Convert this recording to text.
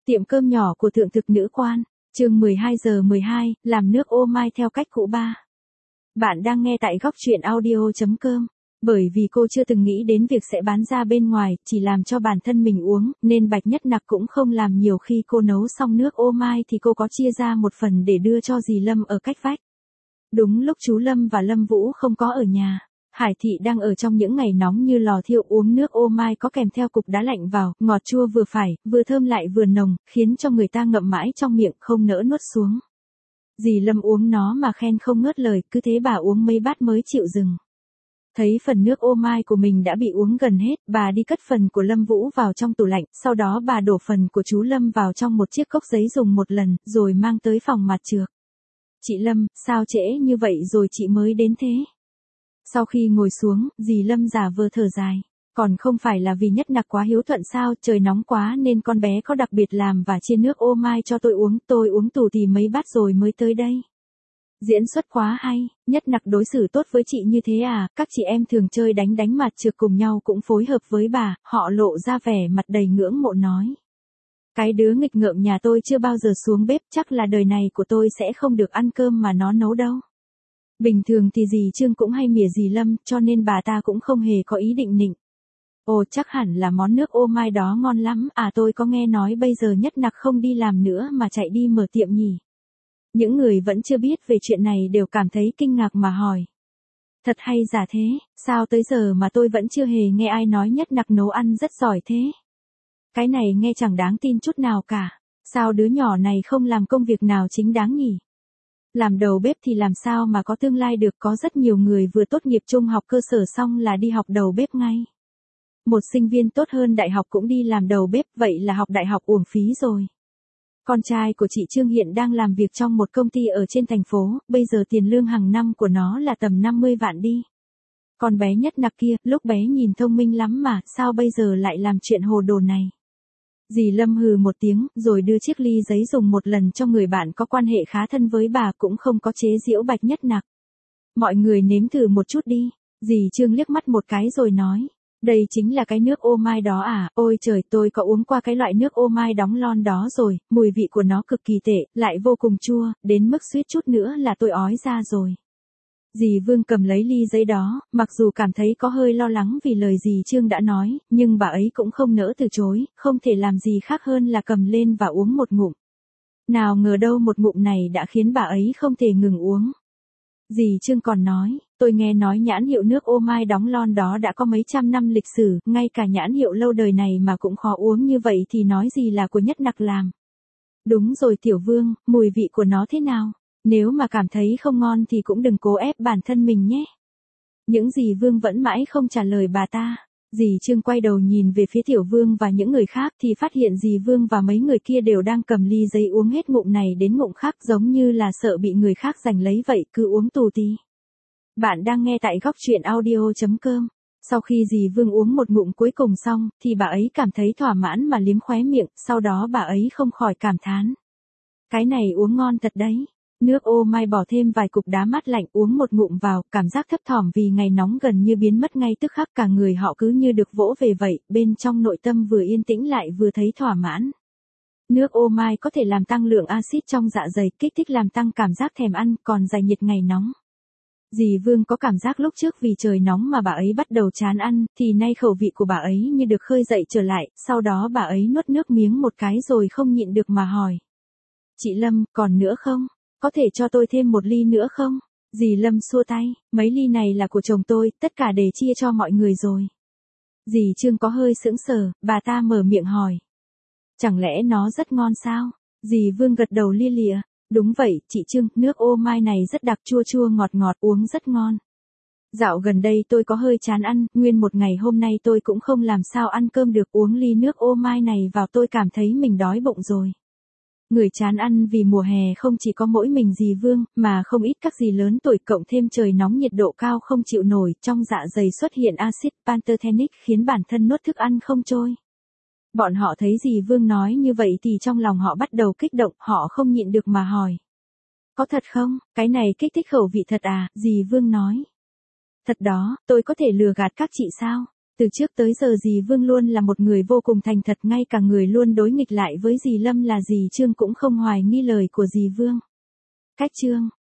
Tiệm cơm nhỏ của thượng thực nữ quan, chương 12:12, làm nước ô mai theo cách cũ ba. Bạn đang nghe tại góc truyện audio.com. Bởi vì cô chưa từng nghĩ đến việc sẽ bán ra bên ngoài, chỉ làm cho bản thân mình uống, nên Bạch Nhất Nặc cũng không làm nhiều. Khi cô nấu xong nước ô mai thì cô có chia ra một phần để đưa cho dì Lâm ở cách vách. Đúng lúc chú Lâm và Lâm Vũ không có ở nhà, Hải Thị đang ở trong những ngày nóng như lò thiêu uống nước ô mai có kèm theo cục đá lạnh vào, ngọt chua vừa phải, vừa thơm lại vừa nồng, khiến cho người ta ngậm mãi trong miệng không nỡ nuốt xuống. Dì Lâm uống nó mà khen không ngớt lời, cứ thế bà uống mấy bát mới chịu dừng. Thấy phần nước ô mai của mình đã bị uống gần hết, bà đi cất phần của Lâm Vũ vào trong tủ lạnh, sau đó bà đổ phần của chú Lâm vào trong một chiếc cốc giấy dùng một lần, rồi mang tới phòng mặt trược. Chị Lâm, sao trễ như vậy rồi chị mới đến thế? Sau khi ngồi xuống, dì Lâm giả vờ thở dài. Còn không phải là vì Nhất Nặc quá hiếu thuận sao, trời nóng quá nên con bé có đặc biệt làm và chiên nước ô mai cho tôi uống tù tì mấy bát rồi mới tới đây. Diễn xuất quá hay, Nhất Nặc đối xử tốt với chị như thế à, các chị em thường chơi đánh mặt trược cùng nhau cũng phối hợp với bà, họ lộ ra vẻ mặt đầy ngưỡng mộ nói. Cái đứa nghịch ngợm nhà tôi chưa bao giờ xuống bếp, chắc là đời này của tôi sẽ không được ăn cơm mà nó nấu đâu. Bình thường thì dì Trương cũng hay mỉa dì Lâm, cho nên bà ta cũng không hề có ý định nịnh. Ồ, chắc hẳn là món nước ô mai đó ngon lắm, à tôi có nghe nói bây giờ Nhất Nặc không đi làm nữa mà chạy đi mở tiệm nhỉ. Những người vẫn chưa biết về chuyện này đều cảm thấy kinh ngạc mà hỏi. Thật hay giả thế, sao tới giờ mà tôi vẫn chưa hề nghe ai nói Nhất Nặc nấu ăn rất giỏi thế. Cái này nghe chẳng đáng tin chút nào cả, sao đứa nhỏ này không làm công việc nào chính đáng nhỉ? Làm đầu bếp thì làm sao mà có tương lai được, có rất nhiều người vừa tốt nghiệp trung học cơ sở xong là đi học đầu bếp ngay. Một sinh viên tốt hơn đại học cũng đi làm đầu bếp, vậy là học đại học uổng phí rồi. Con trai của chị Trương hiện đang làm việc trong một công ty ở trên thành phố, bây giờ tiền lương hàng năm của nó là tầm 50 vạn đi. Còn bé Nhất Nặc kia, lúc bé nhìn thông minh lắm mà, sao bây giờ lại làm chuyện hồ đồ này? Dì Lâm hừ một tiếng, rồi đưa chiếc ly giấy dùng một lần cho người bạn có quan hệ khá thân với bà, cũng không có chế giễu Bạch Nhất Nặc. Mọi người nếm thử một chút đi. Dì Trương liếc mắt một cái rồi nói. Đây chính là cái nước ô mai đó à, ôi trời, tôi có uống qua cái loại nước ô mai đóng lon đó rồi, mùi vị của nó cực kỳ tệ, lại vô cùng chua, đến mức suýt chút nữa là tôi ói ra rồi. Dì Vương cầm lấy ly giấy đó, mặc dù cảm thấy có hơi lo lắng vì lời dì Trương đã nói, nhưng bà ấy cũng không nỡ từ chối, không thể làm gì khác hơn là cầm lên và uống một ngụm. Nào ngờ đâu một ngụm này đã khiến bà ấy không thể ngừng uống. Dì Trương còn nói, tôi nghe nói nhãn hiệu nước ô mai đóng lon đó đã có mấy trăm năm lịch sử, ngay cả nhãn hiệu lâu đời này mà cũng khó uống như vậy thì nói gì là của Nhất Nặc làm. Đúng rồi Tiểu Vương, mùi vị của nó thế nào? Nếu mà cảm thấy không ngon thì cũng đừng cố ép bản thân mình nhé. Những dì Vương vẫn mãi không trả lời bà ta. Dì Trương quay đầu nhìn về phía Tiểu Vương và những người khác thì phát hiện dì Vương và mấy người kia đều đang cầm ly giấy uống hết ngụm này đến ngụm khác, giống như là sợ bị người khác giành lấy vậy, cứ uống tù tì. Bạn đang nghe tại góc truyện audio.com. Sau khi dì Vương uống một ngụm cuối cùng xong, thì bà ấy cảm thấy thỏa mãn mà liếm khóe miệng, sau đó bà ấy không khỏi cảm thán. Cái này uống ngon thật đấy. Nước ô mai bỏ thêm vài cục đá mát lạnh uống một ngụm vào, cảm giác thấp thỏm vì ngày nóng gần như biến mất ngay tức khắc, cả người họ cứ như được vỗ về vậy, bên trong nội tâm vừa yên tĩnh lại vừa thấy thỏa mãn. Nước ô mai có thể làm tăng lượng axit trong dạ dày, kích thích làm tăng cảm giác thèm ăn, còn giải nhiệt ngày nóng. Dì Vương có cảm giác lúc trước vì trời nóng mà bà ấy bắt đầu chán ăn, thì nay khẩu vị của bà ấy như được khơi dậy trở lại, sau đó bà ấy nuốt nước miếng một cái rồi không nhịn được mà hỏi. Chị Lâm, còn nữa không? Có thể cho tôi thêm một ly nữa không? Dì Lâm xua tay, mấy ly này là của chồng tôi, tất cả để chia cho mọi người rồi. Dì Trương có hơi sững sờ, bà ta mở miệng hỏi. Chẳng lẽ nó rất ngon sao? Dì Vương gật đầu lia lịa. Đúng vậy, chị Trương, nước ô mai này rất đặc, chua chua ngọt ngọt, uống rất ngon. Dạo gần đây tôi có hơi chán ăn, nguyên một ngày hôm nay tôi cũng không làm sao ăn cơm được, uống ly nước ô mai này vào tôi cảm thấy mình đói bụng rồi. Người chán ăn vì mùa hè không chỉ có mỗi mình dì Vương, mà không ít các dì lớn tuổi, cộng thêm trời nóng nhiệt độ cao không chịu nổi, trong dạ dày xuất hiện axit pantothenic khiến bản thân nuốt thức ăn không trôi. Bọn họ thấy dì Vương nói như vậy thì trong lòng họ bắt đầu kích động, họ không nhịn được mà hỏi. Có thật không, cái này kích thích khẩu vị thật à, dì Vương nói. Thật đó, tôi có thể lừa gạt các chị sao? Từ trước tới giờ dì Vương luôn là một người vô cùng thành thật, ngay cả người luôn đối nghịch lại với dì Lâm là dì Trương cũng không hoài nghi lời của dì Vương. Cách Trương,